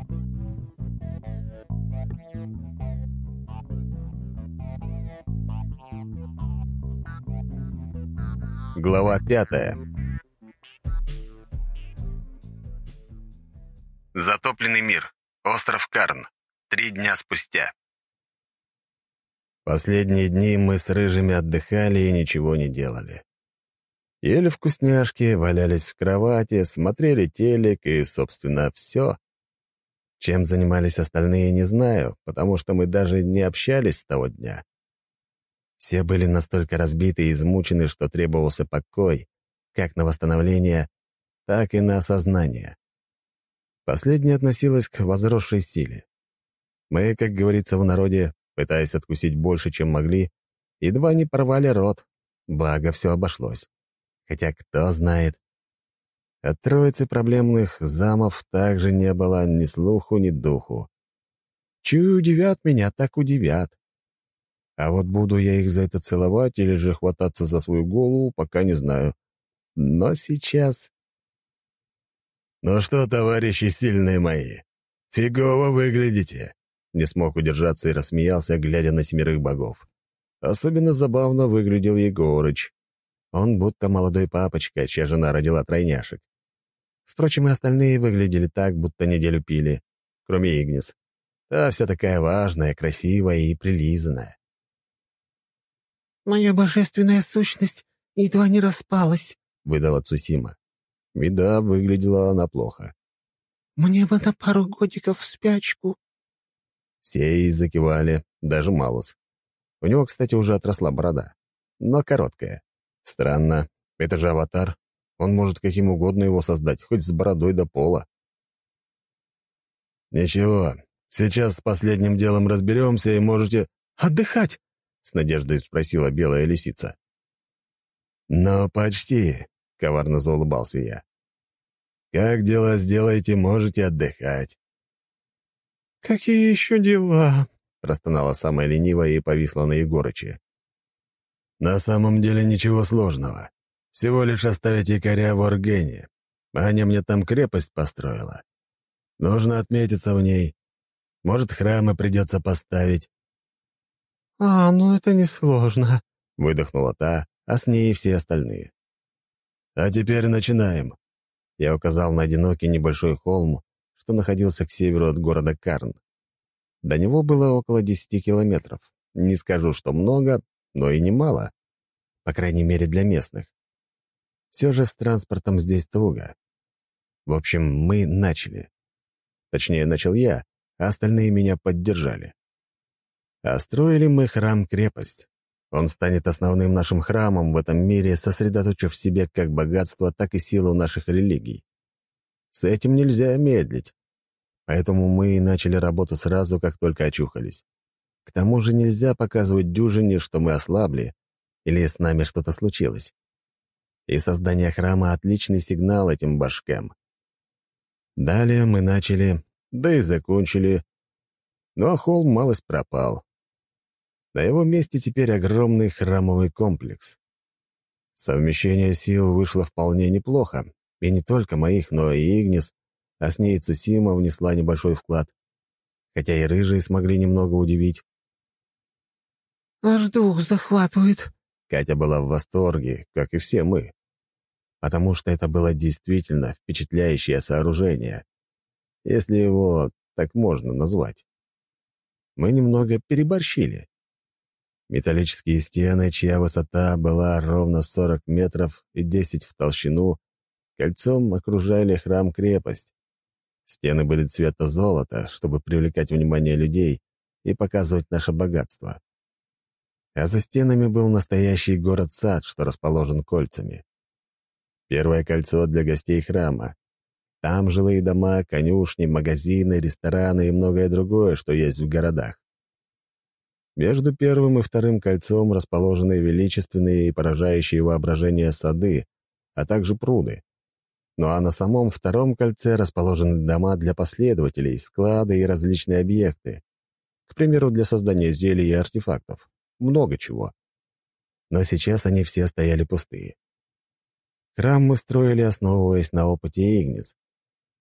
Глава 5. Затопленный мир. Остров Карн. 3 дня спустя. Последние дни мы с рыжими отдыхали и ничего не делали. Ели вкусняшки, валялись в кровати, смотрели телек и, собственно, все. Чем занимались остальные, не знаю, потому что мы даже не общались с того дня. Все были настолько разбиты и измучены, что требовался покой, как на восстановление, так и на осознание. Последнее относилось к возросшей силе. Мы, как говорится в народе, пытаясь откусить больше, чем могли, едва не порвали рот, благо все обошлось. Хотя кто знает. От троицы проблемных замов также не было ни слуху, ни духу. Чую, удивят меня, так удивят. А вот буду я их за это целовать или же хвататься за свою голову, пока не знаю. Но сейчас... «Ну что, товарищи сильные мои, фигово выглядите!» Не смог удержаться и рассмеялся, глядя на 7 богов. Особенно забавно выглядел Егорыч. Он будто молодой папочка, чья жена родила тройняшек. Впрочем, и остальные выглядели так, будто неделю пили, кроме Игнис. Та вся такая важная, красивая и прилизанная. «Моя божественная сущность едва не распалась», — выдала Цусима. Вида, выглядела она плохо. «Мне бы на пару годиков в спячку». Все и закивали, даже Малус. У него, кстати, уже отросла борода, но короткая. Странно, это же аватар. Он может каким угодно его создать, хоть с бородой до пола. «Ничего, сейчас с последним делом разберемся и можете...» «Отдыхать!» — с надеждой спросила белая лисица. «Ну, почти», — коварно заулыбался я. «Как дела сделаете, можете отдыхать». «Какие еще дела?» — простонала самая ленивая и повисла на Егорыче. «На самом деле ничего сложного. Всего лишь оставить якоря в Оргене. Аня мне там крепость построила. Нужно отметиться в ней. Может, храмы придется поставить». «Ну это несложно», — выдохнула та, а с ней и все остальные. «А теперь начинаем». Я указал на одинокий небольшой холм, что находился к северу от города Карн. До него было около 10 километров. Не скажу, что много, но и немало. По крайней мере, для местных. Все же с транспортом здесь туго. В общем, мы начали. Точнее, начал я, а остальные меня поддержали. А строили мы храм-крепость. Он станет основным нашим храмом в этом мире, сосредоточив в себе как богатство, так и силу наших религий. С этим нельзя медлить. Поэтому мы и начали работу сразу, как только очухались. К тому же нельзя показывать дюжине, что мы ослабли, или с нами что-то случилось. И создание храма — отличный сигнал этим башкам. Далее мы начали, да и закончили. Ну а холм малость пропал. На его месте теперь огромный храмовый комплекс. Совмещение сил вышло вполне неплохо, и не только моих, но и Игнис, а с ней Цусима внесла небольшой вклад, хотя и рыжие смогли немного удивить. «Аж дух захватывает». Катя была в восторге, как и все мы, потому что это было действительно впечатляющее сооружение, если его так можно назвать. Мы немного переборщили. Металлические стены, чья высота была ровно 40 метров и 10 в толщину, кольцом окружали храм-крепость. Стены были цвета золота, чтобы привлекать внимание людей и показывать наше богатство. А за стенами был настоящий город-сад, что расположен кольцами. Первое кольцо для гостей храма. Там жилые дома, конюшни, магазины, рестораны и многое другое, что есть в городах. Между первым и вторым кольцом расположены величественные и поражающие воображение сады, а также пруды. Ну а на самом втором кольце расположены дома для последователей, склады и различные объекты. К примеру, для создания зелий и артефактов. Много чего. Но сейчас они все стояли пустые. Храм мы строили, основываясь на опыте Игнис.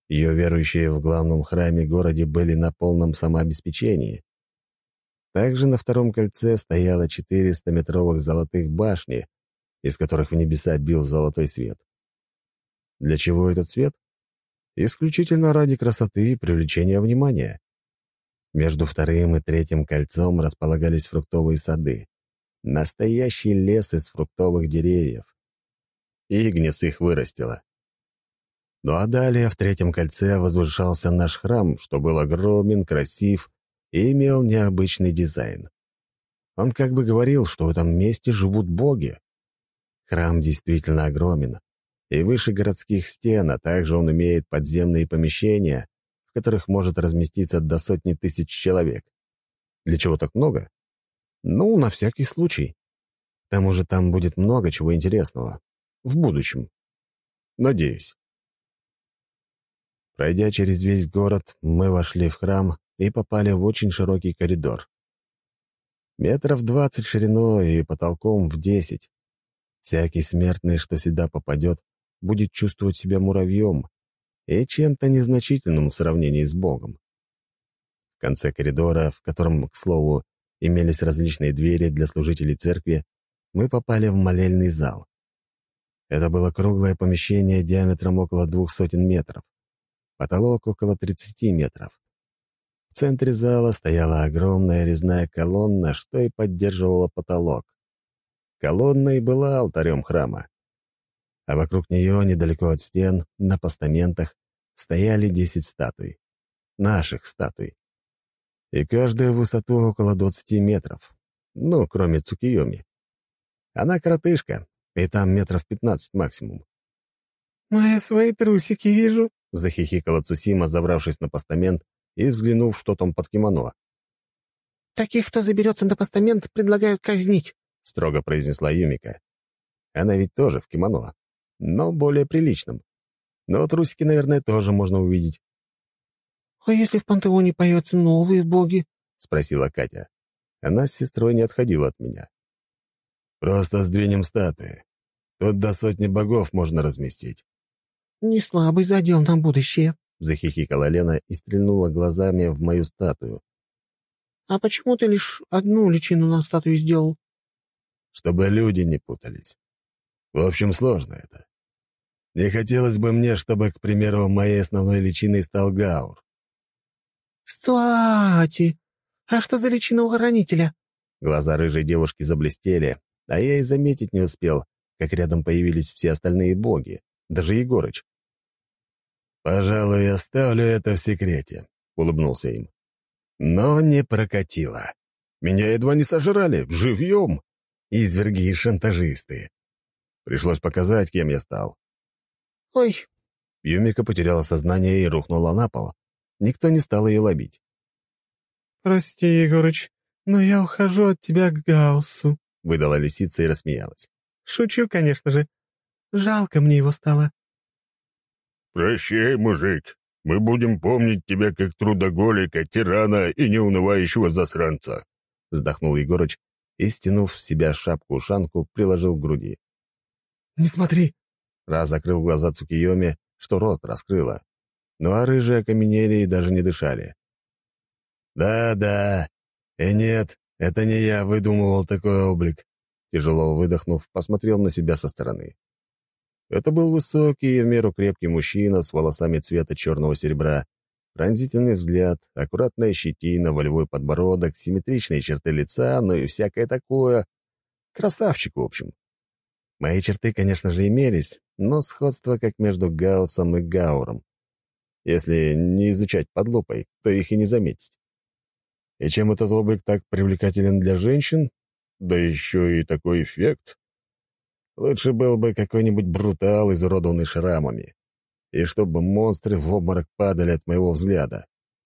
Ее верующие в главном храме-городе были на полном самообеспечении. Также на втором кольце стояло 400-метровых золотых башни, из которых в небеса бил золотой свет. Для чего этот свет? Исключительно ради красоты и привлечения внимания. Между вторым и третьим кольцом располагались фруктовые сады. Настоящий лес из фруктовых деревьев. Игнис их вырастила. Ну а далее в третьем кольце возвышался наш храм, что был огромен, красив и имел необычный дизайн. Он как бы говорил, что в этом месте живут боги. Храм действительно огромен и выше городских стен, а также он имеет подземные помещения, в которых может разместиться до 100 000 человек. Для чего так много? Ну, на всякий случай. К тому же там будет много чего интересного. В будущем. Надеюсь. Пройдя через весь город, мы вошли в храм и попали в очень широкий коридор. Метров 20 шириной и потолком в 10. Всякий смертный, что сюда попадет, будет чувствовать себя муравьем и чем-то незначительным в сравнении с Богом. В конце коридора, в котором, к слову, имелись различные двери для служителей церкви, мы попали в молельный зал. Это было круглое помещение диаметром около 200 метров. Потолок около 30 метров. В центре зала стояла огромная резная колонна, что и поддерживала потолок. Колонна и была алтарем храма. А вокруг нее, недалеко от стен, на постаментах, стояли 10 статуй. Наших статуй. И каждая в высоту около 20 метров. Ну, кроме Цукиёми. Она коротышка, и там метров 15 максимум. «Ну, я свои трусики вижу», — захихикала Цусима, забравшись на постамент и взглянув, что там под кимоно. «Таких, кто заберется на постамент, предлагаю казнить», — строго произнесла Юмика. Она ведь тоже в кимоно, но более приличном. Но трусики, наверное, тоже можно увидеть. «А если в пантеоне появятся новые боги?» — спросила Катя. Она с сестрой не отходила от меня. «Просто сдвинем статуи. Тут до 100 богов можно разместить». «Не слабый задел на будущее», — захихикала Лена и стрельнула глазами в мою статую. «А почему ты лишь одну личину на статую сделал?» «Чтобы люди не путались. В общем, сложно это. Не хотелось бы мне, чтобы, к примеру, моей основной личиной стал Гаур». «Кстати, а что за личина у хранителя?» Глаза рыжей девушки заблестели, а я и заметить не успел, как рядом появились все остальные боги, даже Егорыч. «Пожалуй, оставлю это в секрете», — улыбнулся им. Но не прокатило. Меня едва не сожрали, живьем. Изверги и шантажисты. Пришлось показать, кем я стал. «Ой!» Юмика потеряла сознание и рухнула на пол. Никто не стал ее ловить. «Прости, Егорыч, но я ухожу от тебя к Гауссу», — выдала лисица и рассмеялась. «Шучу, конечно же. Жалко мне его стало». «Прощай, мужик. Мы будем помнить тебя как трудоголика, тирана и неунывающего засранца», — вздохнул Егорыч и, стянув с себя шапку-ушанку, приложил к груди. «Не смотри!» Раз закрыл глаза Цукиёми, что рот раскрыла. Ну а рыжие окаменели и даже не дышали. «Да-да. И нет, это не я выдумывал такой облик», — тяжело выдохнув, посмотрел на себя со стороны. Это был высокий и в меру крепкий мужчина с волосами цвета черного серебра, пронзительный взгляд, аккуратная щетина, волевой подбородок, симметричные черты лица, ну и всякое такое. Красавчик, в общем. Мои черты, конечно же, имелись, но сходство как между Гауссом и Гауром. Если не изучать под лупой, то их и не заметить. И чем этот облик так привлекателен для женщин? Да еще и такой эффект. Лучше был бы какой-нибудь брутал, изуродованный шрамами. И чтобы монстры в обморок падали от моего взгляда.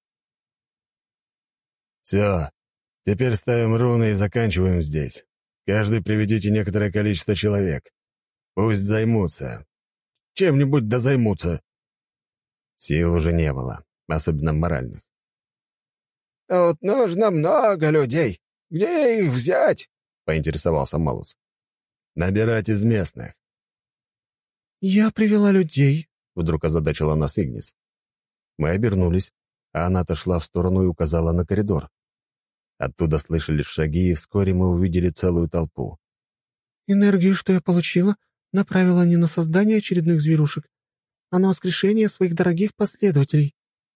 «Все, теперь ставим руны и заканчиваем здесь. Каждый приведите некоторое количество человек. Пусть займутся. Чем-нибудь да займутся». Сил уже не было, особенно моральных. «Тут нужно много людей. Где их взять?» — поинтересовался Малус. «Набирать из местных». «Я привела людей», — вдруг озадачила нас Игнис. Мы обернулись, а она отошла в сторону и указала на коридор. Оттуда слышались шаги, и вскоре мы увидели целую толпу. «Энергию, что я получила, направила не на создание очередных зверушек, а на воскрешение своих дорогих последователей».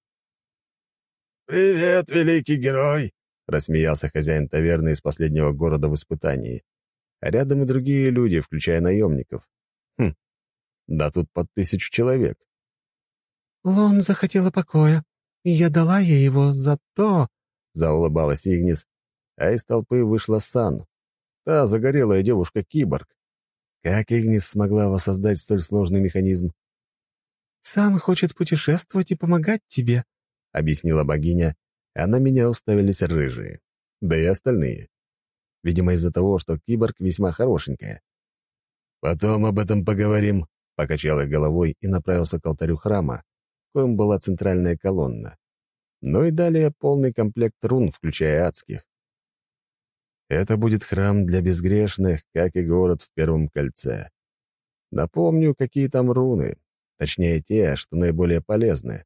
«Привет, великий герой!» — рассмеялся хозяин таверны из последнего города в испытании. А рядом и другие люди, включая наемников. Да тут под 1000 человек. «Лон захотела покоя, и я дала ей его за то...» — заулыбалась Игнис, а из толпы вышла Сан, та загорелая девушка-киборг. Как Игнис смогла воссоздать столь сложный механизм? «Сан хочет путешествовать и помогать тебе», — объяснила богиня, а на меня уставились рыжие. Да и остальные. Видимо, из-за того, что киборг весьма хорошенькая. «Потом об этом поговорим», — покачал я головой и направился к алтарю храма, коим была центральная колонна. Ну и далее полный комплект рун, включая адских. Это будет храм для безгрешных, как и город в Первом кольце. Напомню, какие там руны, точнее те, что наиболее полезны.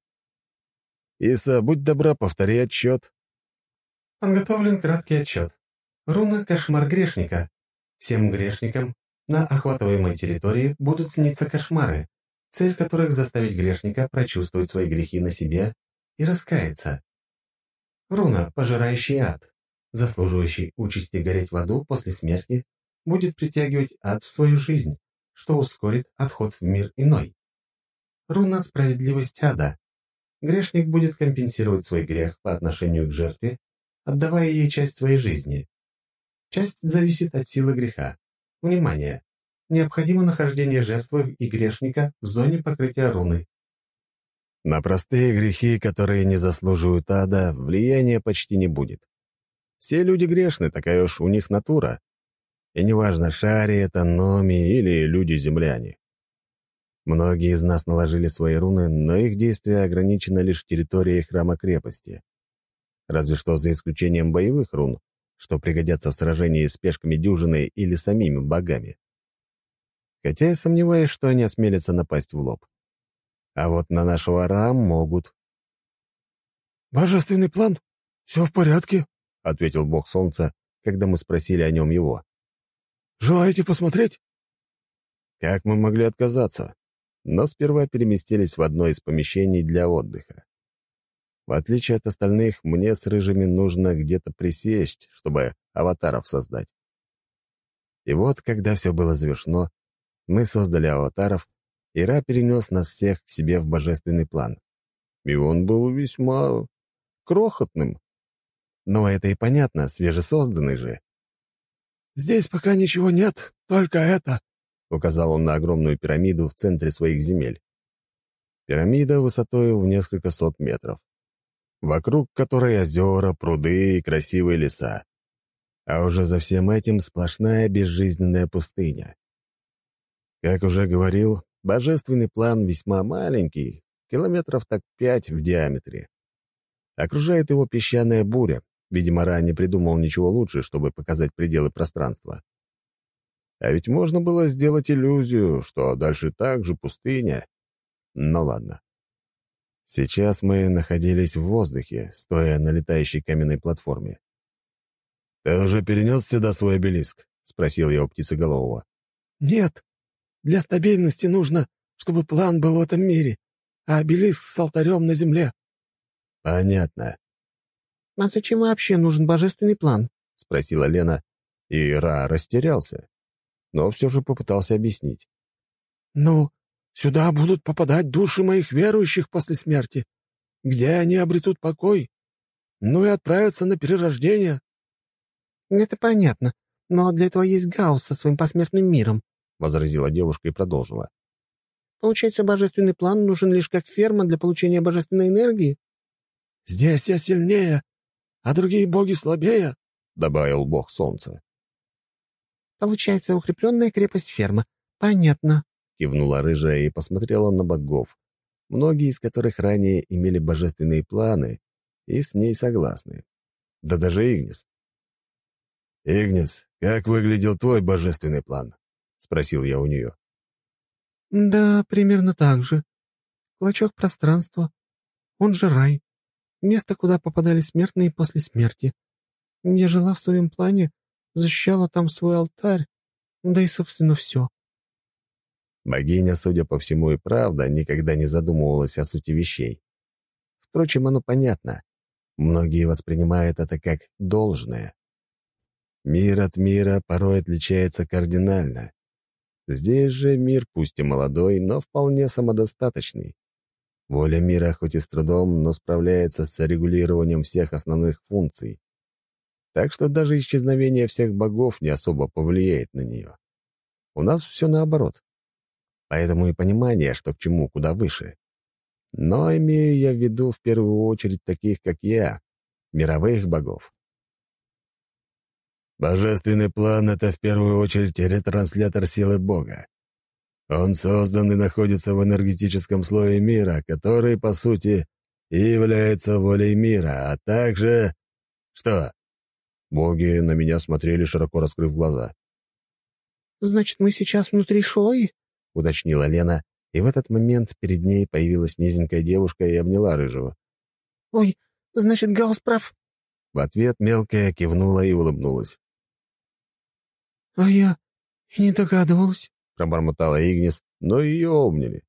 Иса, будь добра, повтори отчет. «Подготовлен краткий отчет. Руна «Кошмар грешника». Всем грешникам на охватываемой территории будут сниться кошмары, цель которых заставить грешника прочувствовать свои грехи на себе и раскаяться. Руна «Пожирающий ад», заслуживающий участи гореть в аду после смерти, будет притягивать ад в свою жизнь, что ускорит отход в мир иной. Руна «Справедливость ада». Грешник будет компенсировать свой грех по отношению к жертве, отдавая ей часть своей жизни. Часть зависит от силы греха. Внимание! Необходимо нахождение жертвы и грешника в зоне покрытия руны. На простые грехи, которые не заслуживают ада, влияния почти не будет. Все люди грешны, такая уж у них натура. И неважно, шари это, номи или люди-земляне. Многие из нас наложили свои руны, но их действие ограничено лишь территорией храма-крепости. Разве что за исключением боевых рун, что пригодятся в сражении с пешками дюжины или самими богами. Хотя я сомневаюсь, что они осмелятся напасть в лоб. А вот на нашего Ра могут. «Божественный план? Все в порядке?» — ответил бог солнца, когда мы спросили о нем его. «Желаете посмотреть?» Как мы могли отказаться? Но сперва переместились в одно из помещений для отдыха. В отличие от остальных, мне с рыжими нужно где-то присесть, чтобы аватаров создать. И вот, когда все было завершено, мы создали аватаров, и Ра перенес нас всех к себе в божественный план. И он был весьма крохотным. Но это и понятно, свежесозданный же. «Здесь пока ничего нет, только это», — указал он на огромную пирамиду в центре своих земель. Пирамида высотой в несколько сот метров, вокруг которой озера, пруды и красивые леса. А уже за всем этим сплошная безжизненная пустыня. Как уже говорил, божественный план весьма маленький, километров так 5 в диаметре. Окружает его песчаная буря. Видимо, Ра не придумал ничего лучше, чтобы показать пределы пространства. А ведь можно было сделать иллюзию, что дальше также пустыня. Но ладно. Сейчас мы находились в воздухе, стоя на летающей каменной платформе. «Ты уже перенес сюда свой обелиск?» — спросил я у птицеголового. «Нет. Для стабильности нужно, чтобы план был в этом мире, а обелиск с алтарем на земле». «Понятно», «А зачем вообще нужен божественный план?» — спросила Лена, и Ра растерялся, но все же попытался объяснить. «Ну, сюда будут попадать души моих верующих после смерти, где они обретут покой, ну и отправятся на перерождение». «Это понятно, но для этого есть Гаусс со своим посмертным миром», — возразила девушка и продолжила. «Получается, божественный план нужен лишь как ферма для получения божественной энергии?» «Здесь я сильнее, а другие боги слабее», — добавил бог солнца. «Получается, укрепленная крепость ферма. Понятно», — кивнула рыжая и посмотрела на богов, многие из которых ранее имели божественные планы и с ней согласны. Да даже Игнис. «Игнис, как выглядел твой божественный план?» — спросил я у нее. «Да, примерно так же. Клочок пространства. Он же рай. Место, куда попадали смертные после смерти. Я жила в своем плане, защищала там свой алтарь, да и, собственно, все». Богиня, судя по всему, и правда никогда не задумывалась о сути вещей. Впрочем, оно понятно. Многие воспринимают это как должное. Мир от мира порой отличается кардинально. Здесь же мир пусть и молодой, но вполне самодостаточный. Воля мира хоть и с трудом, но справляется с регулированием всех основных функций. Так что даже исчезновение всех богов не особо повлияет на нее. У нас все наоборот. Поэтому и понимание, что к чему, куда выше. Но имею я в виду в первую очередь таких, как я, мировых богов. Божественный план — это в первую очередь ретранслятор силы Бога. Он создан и находится в энергетическом слое мира, который, по сути, и является волей мира, а также... Что? Боги на меня смотрели, широко раскрыв глаза. «Значит, мы сейчас внутри Шои?» — уточнила Лена, и в этот момент перед ней появилась низенькая девушка и обняла рыжего. «Ой, значит, Гаус прав». В ответ мелкая кивнула и улыбнулась. «А я и не догадывалась», — пробормотала Игнис, но ее обняли.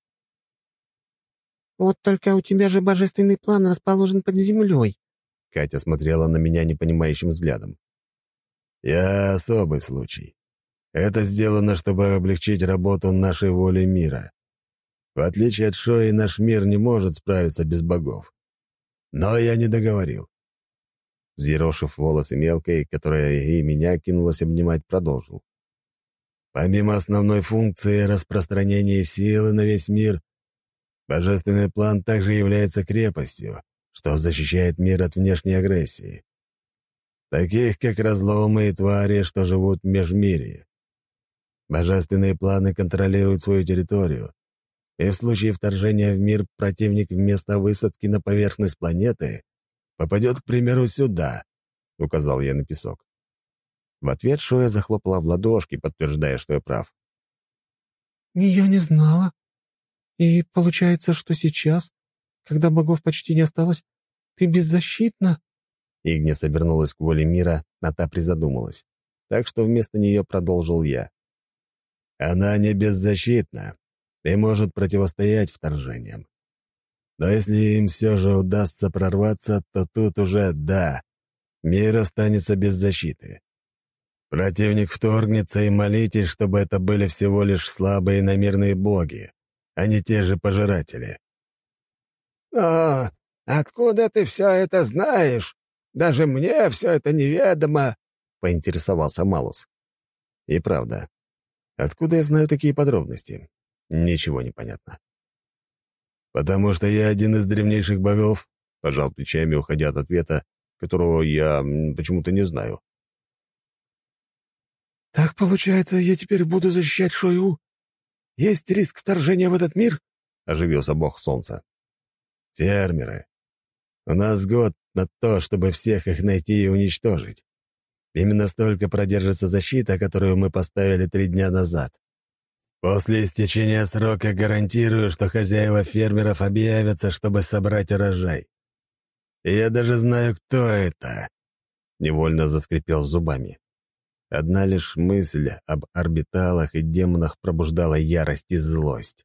«Вот только у тебя же божественный план расположен под землей». Катя смотрела на меня непонимающим взглядом. «Я особый случай. Это сделано, чтобы облегчить работу нашей воли мира. В отличие от Шои, наш мир не может справиться без богов. Но я не договорил». Взъерошив волосы мелкой, которая и меня кинулась обнимать, продолжил. «Помимо основной функции распространения силы на весь мир, божественный план также является крепостью, что защищает мир от внешней агрессии. Таких, как разломы и твари, что живут в межмирье. Божественные планы контролируют свою территорию, и в случае вторжения в мир противник вместо высадки на поверхность планеты попадет, к примеру, сюда», — указал я на песок. В ответ Шоя захлопала в ладошки, подтверждая, что я прав. «Я не знала. И получается, что сейчас, когда богов почти не осталось, ты беззащитна?» Игнис обернулась к воле мира, а та призадумалась. Так что вместо нее продолжил я. «Она не беззащитна и может противостоять вторжениям. Но если им все же удастся прорваться, то тут уже, да, мир останется без защиты. Противник вторгнется, и молитесь, чтобы это были всего лишь слабые и намеренные боги, а не те же пожиратели». «Но откуда ты все это знаешь? Даже мне все это неведомо», — поинтересовался Малус. И правда, откуда я знаю такие подробности? Ничего не понятно. «Потому что я один из древнейших богов», — пожал плечами, уходя от ответа, которого я почему-то не знаю. «Так, получается, я теперь буду защищать Шою? Есть риск вторжения в этот мир?» — оживился бог солнца. «Фермеры. У нас год на то, чтобы всех их найти и уничтожить. Именно столько продержится защита, которую мы поставили 3 дня назад. После истечения срока гарантирую, что хозяева фермеров объявятся, чтобы собрать урожай. И я даже знаю, кто это». Невольно заскрипел зубами. Одна лишь мысль об орбиталах и демонах пробуждала ярость и злость.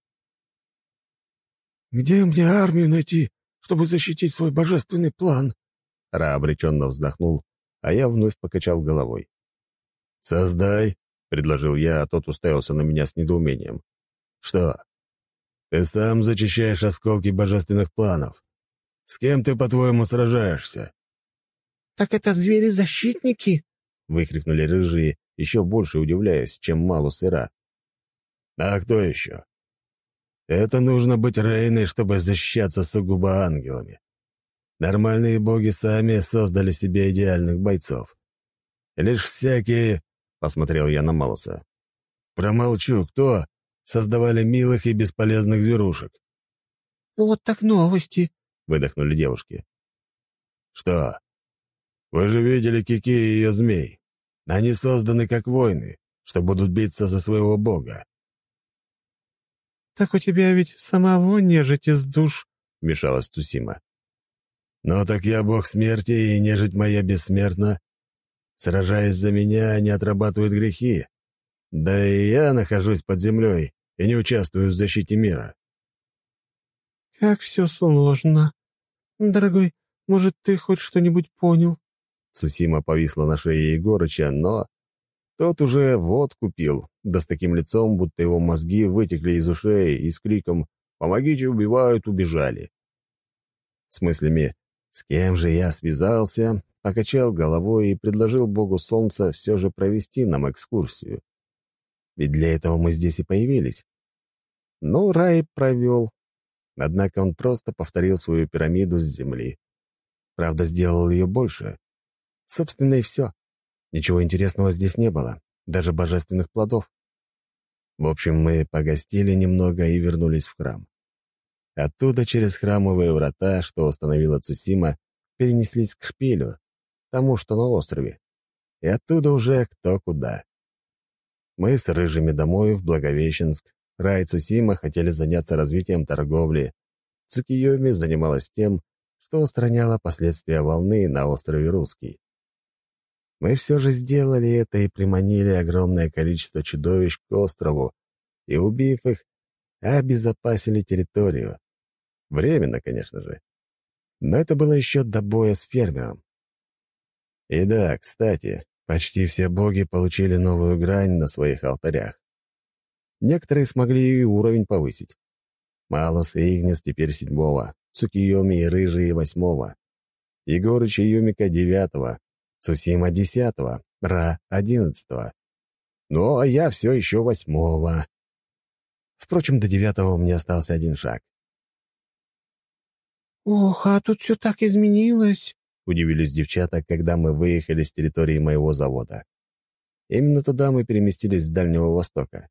«Где мне армию найти, чтобы защитить свой божественный план?» Ра обреченно вздохнул, а я вновь покачал головой. «Создай», — предложил я, а тот уставился на меня с недоумением. «Что? Ты сам зачищаешь осколки божественных планов. С кем ты, по-твоему, сражаешься?» «Так это звери-защитники?» — выкрикнули рыжие, еще больше удивляясь, чем Малус и Ра. «А кто еще? Это нужно быть Рейной, чтобы защищаться сугубо ангелами. Нормальные боги сами создали себе идеальных бойцов. Лишь всякие...» — посмотрел я на Малуса. «Промолчу, кто создавали милых и бесполезных зверушек?» «Вот так новости», — выдохнули девушки. «Что? Вы же видели Кики и ее змей. Они созданы как воины, что будут биться за своего бога». «Так у тебя ведь самого нежить из душ», — вмешалась Цусима. «Ну так я бог смерти, и нежить моя бессмертна. Сражаясь за меня, они отрабатывают грехи. Да и я нахожусь под землей и не участвую в защите мира». «Как все сложно. Дорогой, может, ты хоть что-нибудь понял?» Цусима повисла на шее Егорыча, но тот уже водку пил, да с таким лицом, будто его мозги вытекли из ушей, и с криком «Помогите, убивают!» убежали. С мыслями «С кем же я связался?» покачал головой и предложил богу солнца все же провести нам экскурсию. Ведь для этого мы здесь и появились. Ну, Рай провел. Однако он просто повторил свою пирамиду с земли. Правда, сделал ее больше. Собственно, и все. Ничего интересного здесь не было, даже божественных плодов. В общем, мы погостили немного и вернулись в храм. Оттуда через храмовые врата, что установила Цусима, перенеслись к шпилю, тому, что на острове. И оттуда уже кто куда. Мы с рыжими домой в Благовещенск. Рай и Цусима хотели заняться развитием торговли. Цукиёми занималась тем, что устраняла последствия волны на острове Русский. Мы все же сделали это и приманили огромное количество чудовищ к острову, и, убив их, обезопасили территорию. Временно, конечно же. Но это было еще до боя с фермером. И да, кстати, почти все боги получили новую грань на своих алтарях. Некоторые смогли и уровень повысить. Малус и Игнис теперь 7-го, Цукиёми и Рыжий 8-го, Егорыч и Юмика 9-го, Цусима 10-го, Ра 11-го. Ну, а я все еще 8-го. Впрочем, до 9-го мне остался один шаг. «Ох, а тут все так изменилось!» — удивились девчата, когда мы выехали с территории моего завода. Именно туда мы переместились с Дальнего Востока.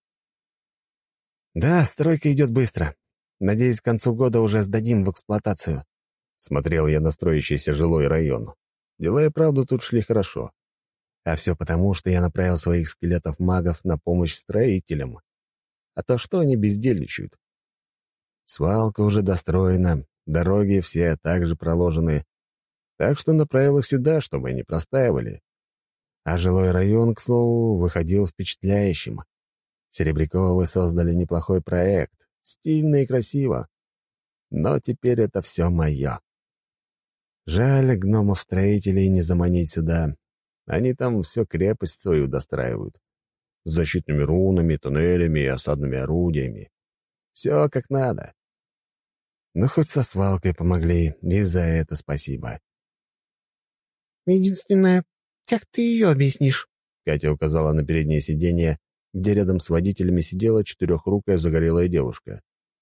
«Да, стройка идет быстро. Надеюсь, к концу года уже сдадим в эксплуатацию». Смотрел я на строящийся жилой район. Дела и правда тут шли хорошо. А все потому, что я направил своих скелетов-магов на помощь строителям. А то что они бездельничают? Свалка уже достроена, дороги все также проложены. Так что направил их сюда, чтобы не простаивали. А жилой район, к слову, выходил впечатляющим. Серебряковы создали неплохой проект, стильно и красиво. Но теперь это все мое. Жаль, гномов-строителей не заманить сюда. Они там всю крепость свою достраивают. С защитными рунами, туннелями и осадными орудиями. Все как надо. Но хоть со свалкой помогли, и за это спасибо. «Единственное, как ты ее объяснишь?» Катя указала на переднее сиденье, где рядом с водителями сидела четырехрукая загорелая девушка.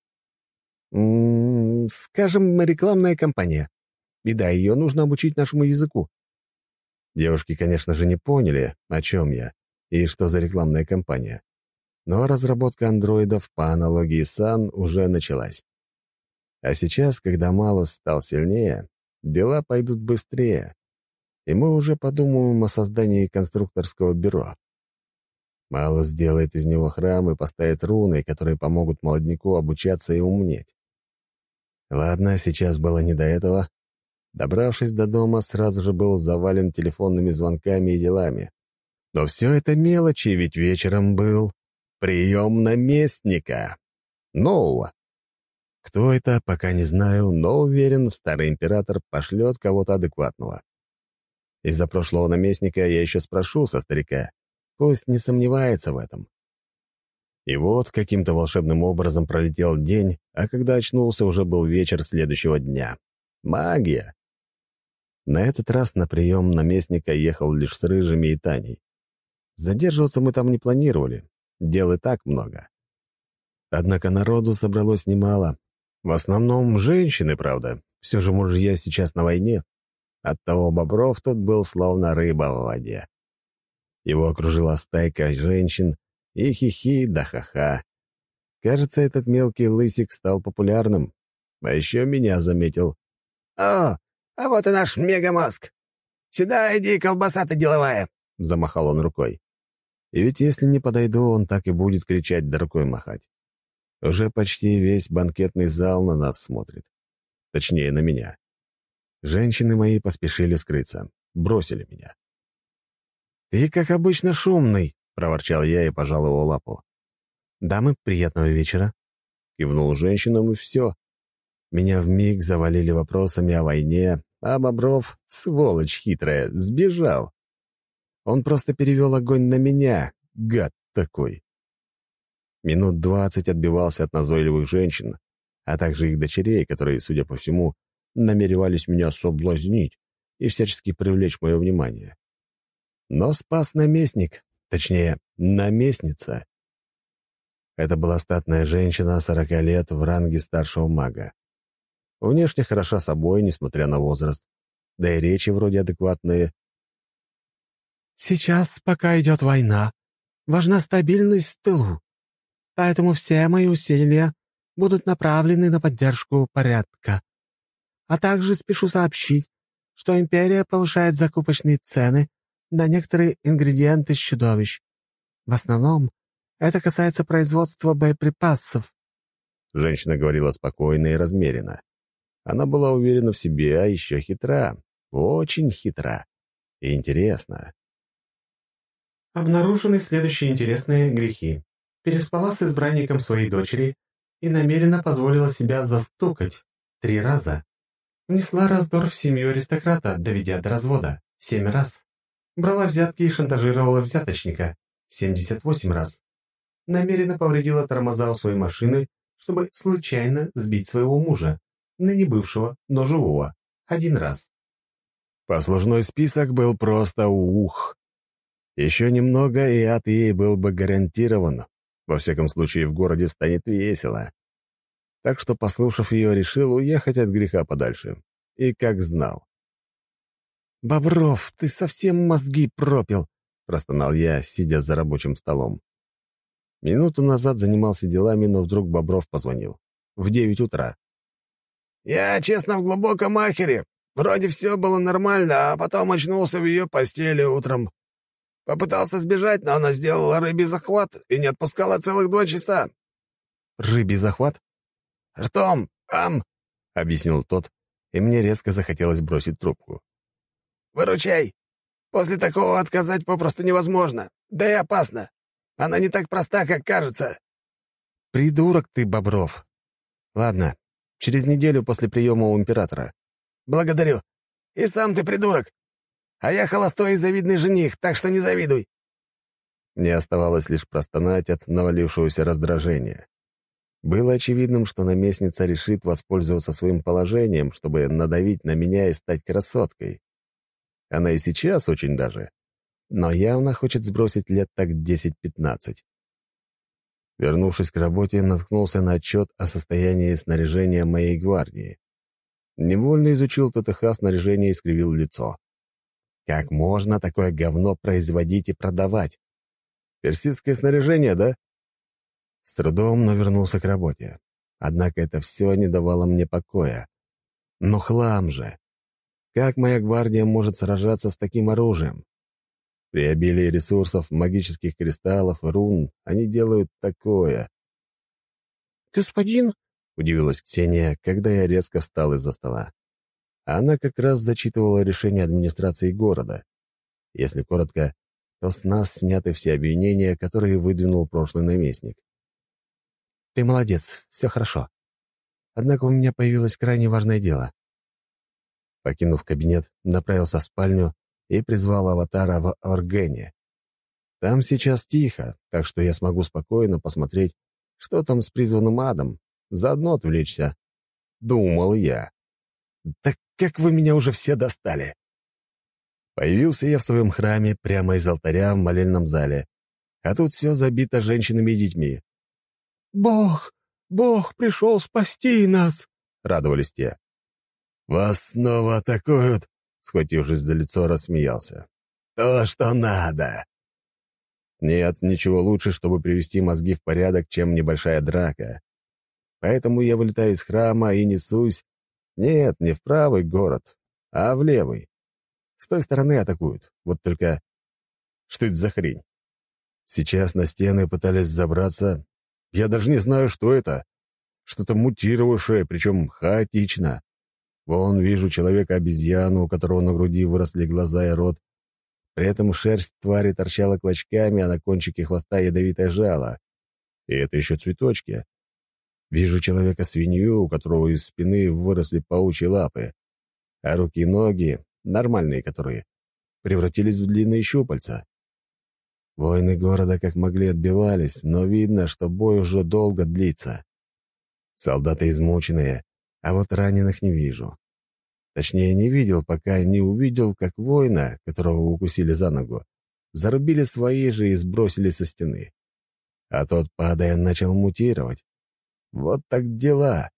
Скажем, рекламная кампания. И да, ее нужно обучить нашему языку». Девушки, конечно же, не поняли, о чем я и что за рекламная кампания. Но разработка андроидов по аналогии с Сан уже началась. А сейчас, когда Малус стал сильнее, дела пойдут быстрее, и мы уже подумаем о создании конструкторского бюро. Малус сделает из него храм и поставит руны, которые помогут молодняку обучаться и умнеть. Ладно, сейчас было не до этого. Добравшись до дома, сразу же был завален телефонными звонками и делами. Но все это мелочи, ведь вечером был прием наместника. Нового. Кто это, пока не знаю, но уверен, старый император пошлет кого-то адекватного. Из-за прошлого наместника я еще спрошу со старика, пусть не сомневается в этом. И вот каким-то волшебным образом пролетел день, а когда очнулся, уже был вечер следующего дня. Магия! На этот раз на прием наместника ехал лишь с Рыжими и Таней. Задерживаться мы там не планировали, дел и так много. Однако народу собралось немало. В основном женщины, правда. Все же мужья сейчас на войне. Оттого Бобров тут был словно рыба в воде. Его окружила стайка женщин, и хихи да ха-ха. Кажется, этот мелкий лысик стал популярным. А еще меня заметил. «О, а вот и наш мегамозг! Сюда иди, колбаса-то деловая!» — замахал он рукой. И ведь если не подойду, он так и будет кричать да рукой махать. Уже почти весь банкетный зал на нас смотрит. Точнее, на меня. Женщины мои поспешили скрыться, бросили меня. «Ты, как обычно, шумный», — проворчал я и пожал его лапу. «Дамы, приятного вечера», — кивнул женщинам, и все. Меня вмиг завалили вопросами о войне, а Бобров, сволочь хитрая, сбежал. Он просто перевел огонь на меня, гад такой. Минут 20 отбивался от назойливых женщин, а также их дочерей, которые, судя по всему, намеревались меня соблазнить и всячески привлечь мое внимание. Но спас наместник, точнее, наместница. Это была статная женщина 40 лет в ранге старшего мага. Внешне хороша собой, несмотря на возраст, да и речи вроде адекватные. «Сейчас, пока идет война, важна стабильность в тылу, поэтому все мои усилия будут направлены на поддержку порядка. А также спешу сообщить, что империя повышает закупочные цены на некоторые ингредиенты с чудовищ. В основном это касается производства боеприпасов». Женщина говорила спокойно и размеренно. Она была уверена в себе, а еще хитра. Очень хитра. И интересно. Обнаружены следующие интересные грехи. Переспала с избранником своей дочери и намеренно позволила себя застукать 3 раза. Внесла раздор в семью аристократа, доведя до развода 7 раз. Брала взятки и шантажировала взяточника 78 раз. Намеренно повредила тормоза у своей машины, чтобы случайно сбить своего мужа, ныне бывшего, но живого, 1 раз. Послужной список был просто ух. Еще немного, и ад ей был бы гарантирован. Во всяком случае, в городе станет весело. Так что, послушав ее, решил уехать от греха подальше. И как знал. «Бобров, ты совсем мозги пропил», — простонал я, сидя за рабочим столом. Минуту назад занимался делами, но вдруг Бобров позвонил. В 9 утра. «Я, честно, в глубоком ахере. Вроде все было нормально, а потом очнулся в ее постели утром. Попытался сбежать, но она сделала рыбий захват и не отпускала целых 2 часа». «Рыбий захват?» «Ртом, — объяснил тот, и мне резко захотелось бросить трубку. Выручай. После такого отказать попросту невозможно. Да и опасно. Она не так проста, как кажется». «Придурок ты, Бобров. Ладно, через неделю после приема у императора». «Благодарю. И сам ты придурок. А я холостой и завидный жених, так что не завидуй». Мне оставалось лишь простонать от навалившегося раздражения. Было очевидным, что наместница решит воспользоваться своим положением, чтобы надавить на меня и стать красоткой. Она и сейчас очень даже, но явно хочет сбросить лет так 10-15. Вернувшись к работе, наткнулся на отчет о состоянии снаряжения моей гвардии. Невольно изучил ТТХ снаряжения и скривил лицо. Как можно такое говно производить и продавать? Персидское снаряжение, да? С трудом, но вернулся к работе. Однако это все не давало мне покоя. Но хлам же! Как моя гвардия может сражаться с таким оружием? При обилии ресурсов, магических кристаллов, рун они делают такое. «Господин?» — удивилась Ксения, когда я резко встал из-за стола. Она как раз зачитывала решение администрации города. Если коротко, то с нас сняты все обвинения, которые выдвинул прошлый наместник. «Ты молодец, все хорошо. Однако у меня появилось крайне важное дело». Покинув кабинет, направился в спальню и призвал аватара в Органе. Там сейчас тихо, так что я смогу спокойно посмотреть, что там с призванным адом, заодно отвлечься. Думал я. Да как вы меня уже все достали! Появился я в своем храме прямо из алтаря в молельном зале, а тут все забито женщинами и детьми. «Бог пришел спасти нас!» — радовались те. «Вас снова атакуют?» — схватившись за лицо, рассмеялся. «То, что надо!» Нет ничего лучше, чтобы привести мозги в порядок, чем небольшая драка. Поэтому я вылетаю из храма и несусь. Нет, не в правый город, а в левый. С той стороны атакуют. Вот только... Что это за хрень? Сейчас на стены пытались забраться. Я даже не знаю, что это. Что-то мутировавшее, причем хаотично. Вон вижу человека-обезьяну, у которого на груди выросли глаза и рот. При этом шерсть твари торчала клочками, а на кончике хвоста ядовитое жало. И это еще цветочки. Вижу человека-свинью, у которого из спины выросли паучьи лапы, а руки и ноги, нормальные которые, превратились в длинные щупальца. Воины города как могли отбивались, но видно, что бой уже долго длится. Солдаты измученные, а вот раненых не вижу. Точнее, не видел, пока не увидел, как воина, которого укусили за ногу, зарубили свои же и сбросили со стены. А тот, падая, начал мутировать. Вот так дела.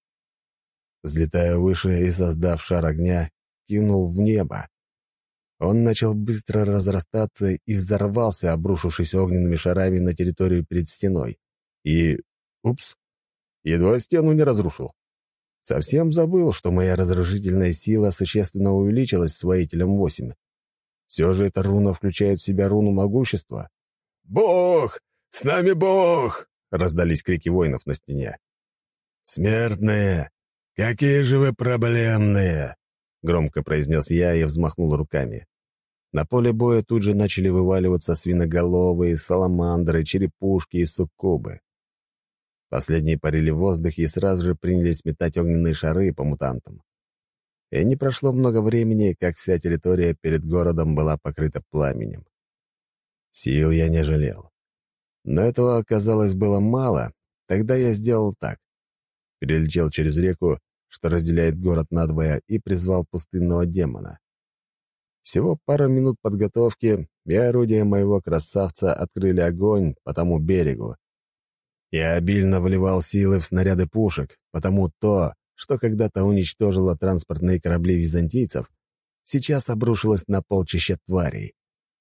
Взлетая выше и создав шар огня, кинул в небо. Он начал быстро разрастаться и взорвался, обрушившись огненными шарами на территорию перед стеной. И... упс! Едва стену не разрушил. Совсем забыл, что моя разрушительная сила существенно увеличилась с воителем 8. Все же эта руна включает в себя руну могущества. «Бог! С нами Бог!» — раздались крики воинов на стене. «Смертные! Какие же вы проблемные!» — громко произнес я и взмахнул руками. На поле боя тут же начали вываливаться свиноголовые, саламандры, черепушки и суккубы. Последние парили в воздухе и сразу же принялись метать огненные шары по мутантам. И не прошло много времени, как вся территория перед городом была покрыта пламенем. Сил я не жалел. Но этого, оказалось, было мало. Тогда я сделал так. Перелетел через реку, что разделяет город надвое, и призвал пустынного демона. Всего пару минут подготовки, и орудия моего красавца открыли огонь по тому берегу. Я обильно вливал силы в снаряды пушек, потому то, что когда-то уничтожило транспортные корабли византийцев, сейчас обрушилось на полчища тварей.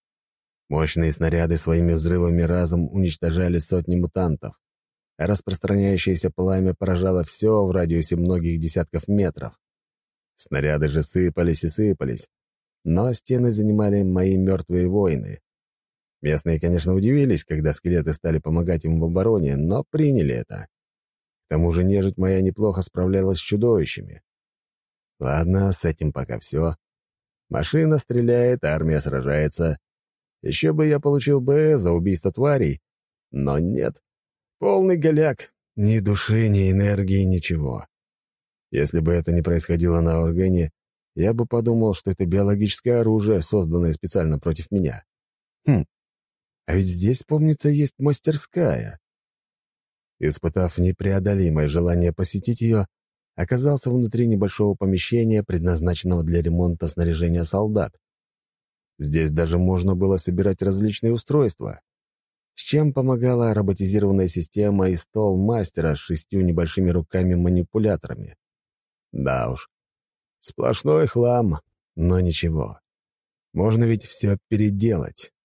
Мощные снаряды своими взрывами разом уничтожали сотни мутантов, а распространяющееся пламя поражало все в радиусе многих десятков метров. Снаряды же сыпались и сыпались, но стены занимали мои мертвые воины. Местные, конечно, удивились, когда скелеты стали помогать им в обороне, но приняли это. К тому же нежить моя неплохо справлялась с чудовищами. Ладно, с этим пока все. Машина стреляет, армия сражается. Еще бы я получил БС за убийство тварей, но нет. Полный голяк. Ни души, ни энергии, ничего. Если бы это не происходило на Органе, я бы подумал, что это биологическое оружие, созданное специально против меня. А ведь здесь, помнится, есть мастерская. Испытав непреодолимое желание посетить ее, оказался внутри небольшого помещения, предназначенного для ремонта снаряжения солдат. Здесь даже можно было собирать различные устройства, с чем помогала роботизированная система и стол мастера с 6 небольшими руками-манипуляторами. Да уж, сплошной хлам, но ничего. Можно ведь все переделать.